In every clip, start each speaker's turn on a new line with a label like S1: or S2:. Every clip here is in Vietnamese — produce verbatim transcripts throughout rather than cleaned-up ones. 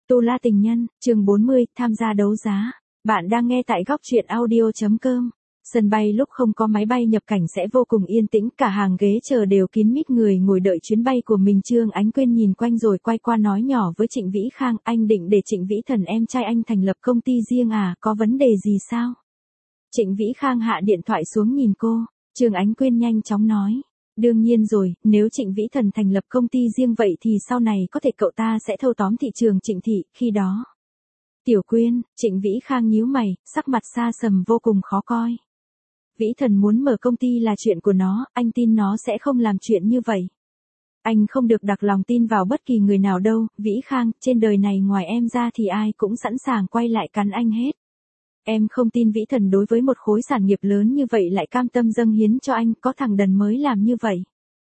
S1: Tu La Tình Nhân, chương bốn mươi, tham gia đấu giá. Bạn đang nghe tại góc truyện audio.com. Sân bay lúc không có máy bay nhập cảnh sẽ vô cùng yên tĩnh, cả hàng ghế chờ đều kín mít người ngồi đợi chuyến bay của mình. Trương Ánh Quyên nhìn quanh rồi quay qua nói nhỏ với Trịnh Vĩ Khang, anh định để Trịnh Vĩ Thần em trai anh thành lập công ty riêng à, có vấn đề gì sao? Trịnh Vĩ Khang hạ điện thoại xuống nhìn cô, Trương Ánh Quyên nhanh chóng nói. Đương nhiên rồi, nếu Trịnh Vĩ Thần thành lập công ty riêng vậy thì sau này có thể cậu ta sẽ thâu tóm thị trường Trịnh thị, khi đó. Tiểu Quyên, Trịnh Vĩ Khang nhíu mày, sắc mặt xa sầm vô cùng khó coi. Vĩ Thần muốn mở công ty là chuyện của nó, anh tin nó sẽ không làm chuyện như vậy. Anh không được đặt lòng tin vào bất kỳ người nào đâu, Vĩ Khang, trên đời này ngoài em ra thì ai cũng sẵn sàng quay lại cắn anh hết. Em không tin Vĩ Thần đối với một khối sản nghiệp lớn như vậy lại cam tâm dâng hiến cho anh, có thằng đần mới làm như vậy.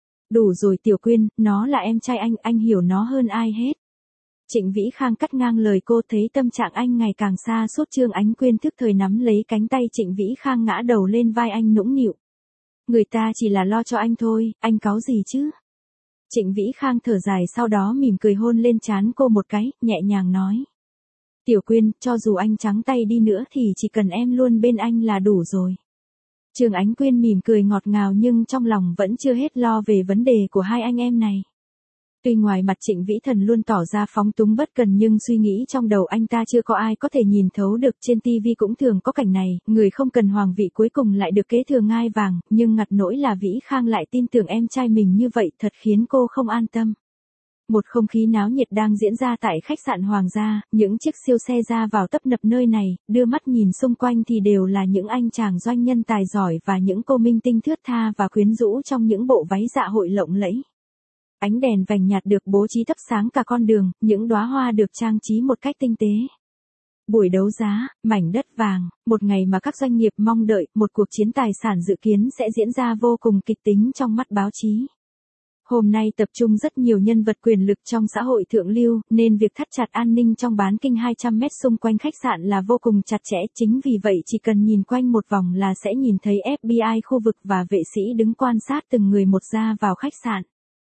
S1: Đủ rồi Tiểu Quyên, nó là em trai anh, anh hiểu nó hơn ai hết. Trịnh Vĩ Khang cắt ngang lời cô, thấy tâm trạng anh ngày càng xa sút. Trương Ánh Quyên thức thời nắm lấy cánh tay Trịnh Vĩ Khang ngã đầu lên vai anh nũng nịu. Người ta chỉ là lo cho anh thôi, anh cáu gì chứ? Trịnh Vĩ Khang thở dài sau đó mỉm cười hôn lên trán cô một cái, nhẹ nhàng nói. Tiểu Quyên, cho dù anh trắng tay đi nữa thì chỉ cần em luôn bên anh là đủ rồi. Trương Ánh Quyên mỉm cười ngọt ngào nhưng trong lòng vẫn chưa hết lo về vấn đề của hai anh em này. Tuy ngoài mặt Trịnh Vĩ Thần luôn tỏ ra phóng túng bất cần nhưng suy nghĩ trong đầu anh ta chưa có ai có thể nhìn thấu được. Trên tivi cũng thường có cảnh này, người không cần hoàng vị cuối cùng lại được kế thừa ngai vàng, nhưng ngặt nỗi là Vĩ Khang lại tin tưởng em trai mình như vậy, thật khiến cô không an tâm. Một không khí náo nhiệt đang diễn ra tại khách sạn Hoàng gia, những chiếc siêu xe ra vào tấp nập nơi này, đưa mắt nhìn xung quanh thì đều là những anh chàng doanh nhân tài giỏi và những cô minh tinh thướt tha và quyến rũ trong những bộ váy dạ hội lộng lẫy. Ánh đèn vành nhạt được bố trí thắp sáng cả con đường, những đóa hoa được trang trí một cách tinh tế. Buổi đấu giá, mảnh đất vàng, một ngày mà các doanh nghiệp mong đợi, một cuộc chiến tài sản dự kiến sẽ diễn ra vô cùng kịch tính trong mắt báo chí. Hôm nay tập trung rất nhiều nhân vật quyền lực trong xã hội thượng lưu, nên việc thắt chặt an ninh trong bán kinh hai trăm mét xung quanh khách sạn là vô cùng chặt chẽ. Chính vì vậy chỉ cần nhìn quanh một vòng là sẽ nhìn thấy ép bê i khu vực và vệ sĩ đứng quan sát từng người một ra vào khách sạn.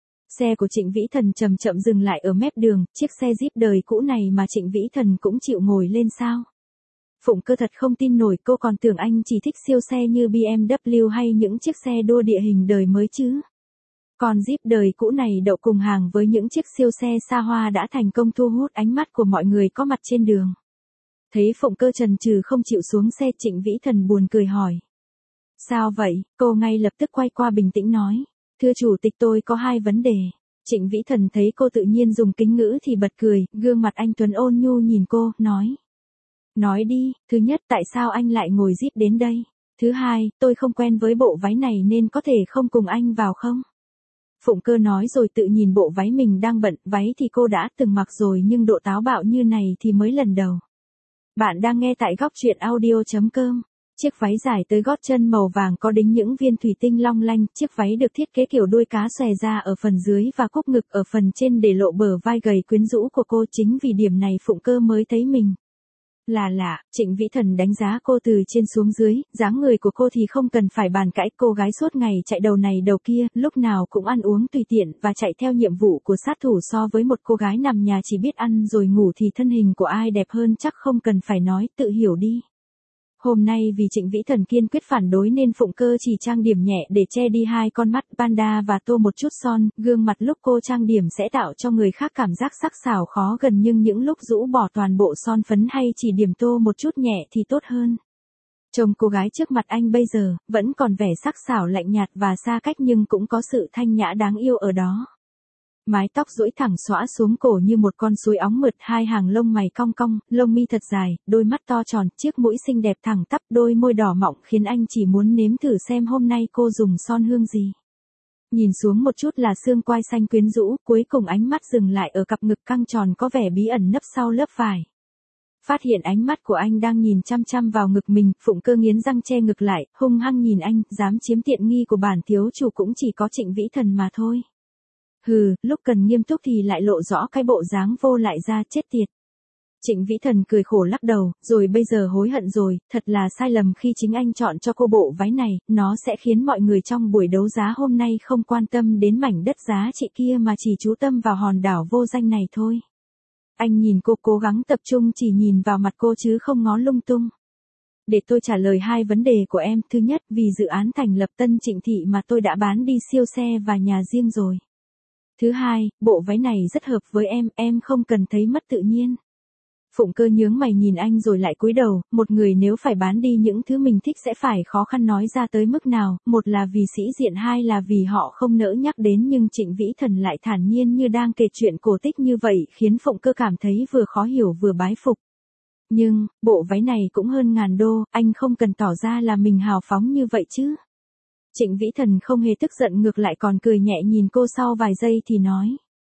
S1: Xe của Trịnh Vĩ Thần chậm chậm dừng lại ở mép đường, chiếc xe Jeep đời cũ này mà Trịnh Vĩ Thần cũng chịu ngồi lên sao? Phụng Cơ thật không tin nổi, cô còn tưởng anh chỉ thích siêu xe như bê em vê hay những chiếc xe đua địa hình đời mới chứ. Còn Jeep đời cũ này đậu cùng hàng với những chiếc siêu xe xa hoa đã thành công thu hút ánh mắt của mọi người có mặt trên đường. Thấy Phụng Cơ chần chừ không chịu xuống xe, Trịnh Vĩ Thần buồn cười hỏi. Sao vậy? Cô ngay lập tức quay qua bình tĩnh nói. Thưa chủ tịch, tôi có hai vấn đề. Trịnh Vĩ Thần thấy cô tự nhiên dùng kính ngữ thì bật cười, gương mặt anh tuấn ôn nhu nhìn cô, nói. Nói đi, thứ nhất tại sao anh lại ngồi Jeep đến đây? Thứ hai, tôi không quen với bộ váy này nên có thể không cùng anh vào không? Phụng Cơ nói rồi tự nhìn bộ váy mình đang bận, váy thì cô đã từng mặc rồi nhưng độ táo bạo như này thì mới lần đầu. Bạn đang nghe tại góc truyện audio.com. Chiếc váy dài tới gót chân màu vàng có đính những viên thủy tinh long lanh, chiếc váy được thiết kế kiểu đuôi cá xòe ra ở phần dưới và cúc ngực ở phần trên để lộ bờ vai gầy quyến rũ của cô. Chính vì điểm này Phụng Cơ mới thấy mình là lạ. Trịnh Vĩ Thần đánh giá cô từ trên xuống dưới, dáng người của cô thì không cần phải bàn cãi, cô gái suốt ngày chạy đầu này đầu kia, lúc nào cũng ăn uống tùy tiện và chạy theo nhiệm vụ của sát thủ, so với một cô gái nằm nhà chỉ biết ăn rồi ngủ thì thân hình của ai đẹp hơn chắc không cần phải nói, tự hiểu đi. Hôm nay vì Trịnh Vĩ Thần kiên quyết phản đối nên Phụng Cơ chỉ trang điểm nhẹ để che đi hai con mắt panda và tô một chút son, gương mặt lúc cô trang điểm sẽ tạo cho người khác cảm giác sắc sảo khó gần, nhưng những lúc rũ bỏ toàn bộ son phấn hay chỉ điểm tô một chút nhẹ thì tốt hơn. Trông cô gái trước mặt anh bây giờ, vẫn còn vẻ sắc sảo lạnh nhạt và xa cách nhưng cũng có sự thanh nhã đáng yêu ở đó. Mái tóc duỗi thẳng xõa xuống cổ như một con suối óng mượt, hai hàng lông mày cong cong, lông mi thật dài, đôi mắt to tròn, chiếc mũi xinh đẹp thẳng tắp, đôi môi đỏ mọng khiến anh chỉ muốn nếm thử xem hôm nay cô dùng son hương gì. Nhìn xuống một chút là xương quai xanh quyến rũ, cuối cùng ánh mắt dừng lại ở cặp ngực căng tròn có vẻ bí ẩn nấp sau lớp vải. Phát hiện ánh mắt của anh đang nhìn chăm chăm vào ngực mình, Phụng Cơ nghiến răng che ngực lại, hung hăng nhìn anh, dám chiếm tiện nghi của bản thiếu chủ cũng chỉ có Trịnh Vĩ Thần mà thôi. Hừ, lúc cần nghiêm túc thì lại lộ rõ cái bộ dáng vô lại ra, chết tiệt. Trịnh Vĩ Thần cười khổ lắc đầu, rồi bây giờ hối hận rồi, thật là sai lầm khi chính anh chọn cho cô bộ váy này, nó sẽ khiến mọi người trong buổi đấu giá hôm nay không quan tâm đến mảnh đất giá trị kia mà chỉ chú tâm vào hòn đảo vô danh này thôi. Anh nhìn cô cố gắng tập trung chỉ nhìn vào mặt cô chứ không ngó lung tung. Để tôi trả lời hai vấn đề của em. Thứ nhất, vì dự án thành lập Tân Trịnh Thị mà tôi đã bán đi siêu xe và nhà riêng rồi. Thứ hai, bộ váy này rất hợp với em, em không cần thấy mất tự nhiên. Phụng Cơ nhướng mày nhìn anh rồi lại cúi đầu, một người nếu phải bán đi những thứ mình thích sẽ phải khó khăn nói ra tới mức nào, một là vì sĩ diện, hai là vì họ không nỡ nhắc đến, nhưng Trịnh Vĩ Thần lại thản nhiên như đang kể chuyện cổ tích như vậy khiến Phụng Cơ cảm thấy vừa khó hiểu vừa bái phục. Nhưng, bộ váy này cũng hơn ngàn đô, anh không cần tỏ ra là mình hào phóng như vậy chứ. Trịnh Vĩ Thần không hề tức giận, ngược lại còn cười nhẹ nhìn cô sau vài giây thì nói.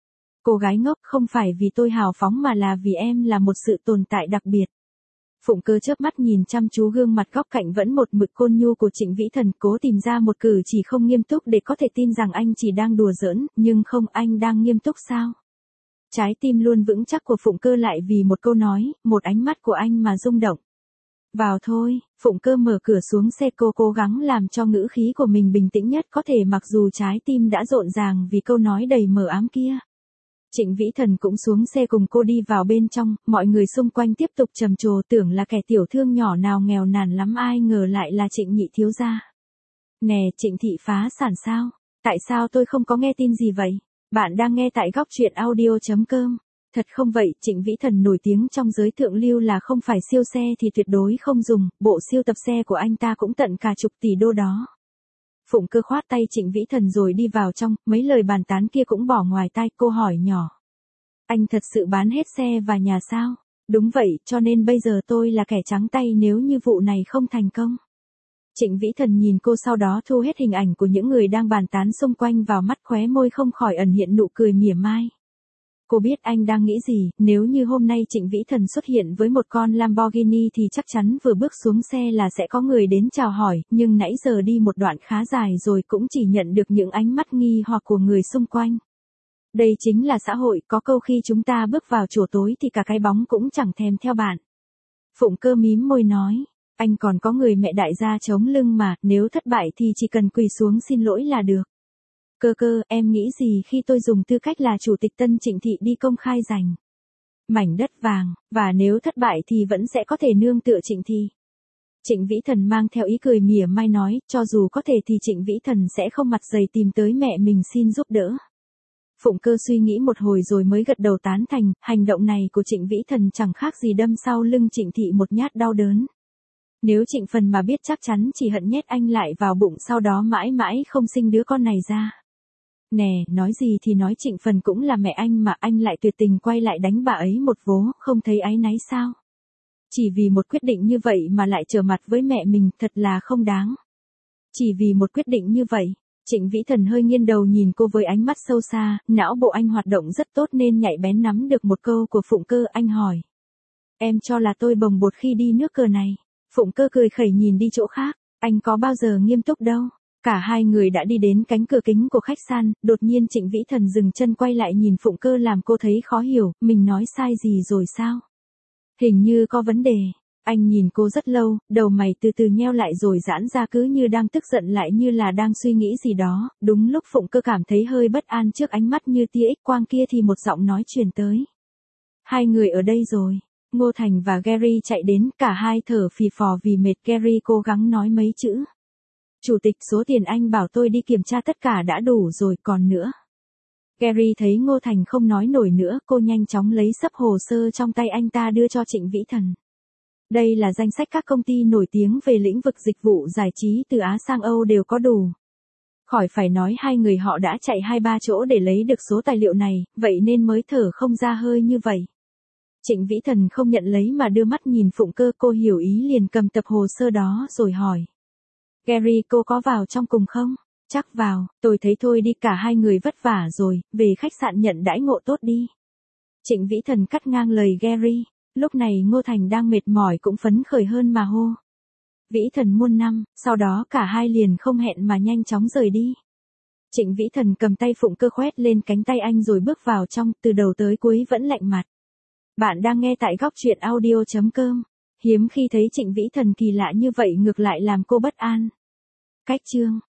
S1: Cô gái ngốc, không phải vì tôi hào phóng mà là vì em là một sự tồn tại đặc biệt. Phụng Cơ chớp mắt nhìn chăm chú gương mặt góc cạnh vẫn một mực côn nhu của Trịnh Vĩ Thần, cố tìm ra một cử chỉ không nghiêm túc để có thể tin rằng anh chỉ đang đùa giỡn, nhưng không, anh đang nghiêm túc sao? Trái tim luôn vững chắc của Phụng Cơ lại vì một câu nói, một ánh mắt của anh mà rung động. Vào thôi, Phụng Cơ mở cửa xuống xe, cô cố gắng làm cho ngữ khí của mình bình tĩnh nhất có thể mặc dù trái tim đã rộn ràng vì câu nói đầy mờ ám kia. Trịnh Vĩ Thần cũng xuống xe cùng cô đi vào bên trong, mọi người xung quanh tiếp tục trầm trồ, tưởng là kẻ tiểu thương nhỏ nào nghèo nàn lắm, ai ngờ lại là Trịnh nhị thiếu gia. Nè, Trịnh thị phá sản sao? Tại sao tôi không có nghe tin gì vậy? Bạn đang nghe tại góc truyện audio chấm com. Thật không vậy, Trịnh Vĩ Thần nổi tiếng trong giới thượng lưu là không phải siêu xe thì tuyệt đối không dùng, bộ siêu tập xe của anh ta cũng tận cả chục tỷ đô đó. Phụng Cơ khoát tay Trịnh Vĩ Thần rồi đi vào trong, mấy lời bàn tán kia cũng bỏ ngoài tai, cô hỏi nhỏ. Anh thật sự bán hết xe và nhà sao? Đúng vậy, cho nên bây giờ tôi là kẻ trắng tay nếu như vụ này không thành công. Trịnh Vĩ Thần nhìn cô, sau đó thu hết hình ảnh của những người đang bàn tán xung quanh vào mắt, khóe môi không khỏi ẩn hiện nụ cười mỉa mai. Cô biết anh đang nghĩ gì, nếu như hôm nay Trịnh Vĩ Thần xuất hiện với một con Lamborghini thì chắc chắn vừa bước xuống xe là sẽ có người đến chào hỏi, nhưng nãy giờ đi một đoạn khá dài rồi cũng chỉ nhận được những ánh mắt nghi hoặc của người xung quanh. Đây chính là xã hội, có câu khi chúng ta bước vào chùa tối thì cả cái bóng cũng chẳng thèm theo bạn. Phụng Cơ mím môi nói, anh còn có người mẹ đại gia chống lưng mà, nếu thất bại thì chỉ cần quỳ xuống xin lỗi là được. Cơ Cơ, em nghĩ gì khi tôi dùng tư cách là chủ tịch Tân Trịnh Thị đi công khai giành mảnh đất vàng, và nếu thất bại thì vẫn sẽ có thể nương tựa Trịnh Thị. Trịnh Vĩ Thần mang theo ý cười mỉa mai nói, cho dù có thể thì Trịnh Vĩ Thần sẽ không mặt dày tìm tới mẹ mình xin giúp đỡ. Phụng Cơ suy nghĩ một hồi rồi mới gật đầu tán thành, hành động này của Trịnh Vĩ Thần chẳng khác gì đâm sau lưng Trịnh Thị một nhát đau đớn. Nếu Trịnh Phần mà biết chắc chắn chỉ hận nhét anh lại vào bụng, sau đó mãi mãi không sinh đứa con này ra. Nè, nói gì thì nói, Trịnh Phần cũng là mẹ anh mà, anh lại tuyệt tình quay lại đánh bà ấy một vố, không thấy áy náy sao? Chỉ vì một quyết định như vậy mà lại trở mặt với mẹ mình, thật là không đáng. Chỉ vì một quyết định như vậy. Trịnh Vĩ Thần hơi nghiêng đầu nhìn cô với ánh mắt sâu xa, não bộ anh hoạt động rất tốt nên nhạy bén nắm được một câu của Phụng Cơ. Anh hỏi, em cho là tôi bồng bột khi đi nước cờ này? Phụng Cơ cười khẩy nhìn đi chỗ khác, anh có bao giờ nghiêm túc đâu. Cả hai người đã đi đến cánh cửa kính của khách sạn, đột nhiên Trịnh Vĩ Thần dừng chân quay lại nhìn Phụng Cơ làm cô thấy khó hiểu, mình nói sai gì rồi sao? Hình như có vấn đề. Anh nhìn cô rất lâu, đầu mày từ từ nheo lại rồi giãn ra, cứ như đang tức giận lại như là đang suy nghĩ gì đó. Đúng lúc Phụng Cơ cảm thấy hơi bất an trước ánh mắt như tia X quang kia thì một giọng nói truyền tới. Hai người ở đây rồi. Ngô Thành và Gary chạy đến, cả hai thở phì phò vì mệt. Gary cố gắng nói mấy chữ. Chủ tịch, số tiền anh bảo tôi đi kiểm tra tất cả đã đủ rồi, còn nữa. Gary thấy Ngô Thành không nói nổi nữa, cô nhanh chóng lấy xấp hồ sơ trong tay anh ta đưa cho Trịnh Vĩ Thần. Đây là danh sách các công ty nổi tiếng về lĩnh vực dịch vụ giải trí từ Á sang Âu đều có đủ. Khỏi phải nói hai người họ đã chạy hai ba chỗ để lấy được số tài liệu này, vậy nên mới thở không ra hơi như vậy. Trịnh Vĩ Thần không nhận lấy mà đưa mắt nhìn Phụng Cơ, cô hiểu ý liền cầm tập hồ sơ đó rồi hỏi. Gary, cô có vào trong cùng không? Chắc vào, tôi thấy thôi đi, cả hai người vất vả rồi, về khách sạn nhận đãi ngộ tốt đi. Trịnh Vĩ Thần cắt ngang lời Gary. Lúc này Ngô Thành đang mệt mỏi cũng phấn khởi hơn mà hô. Vĩ Thần muôn năm, sau đó cả hai liền không hẹn mà nhanh chóng rời đi. Trịnh Vĩ Thần cầm tay Phụng Cơ khoét lên cánh tay anh rồi bước vào trong, từ đầu tới cuối vẫn lạnh mặt. Bạn đang nghe tại góc truyện audio chấm com. Hiếm khi thấy Trịnh Vĩ Thần kỳ lạ như vậy, ngược lại làm cô bất an. Cách chương.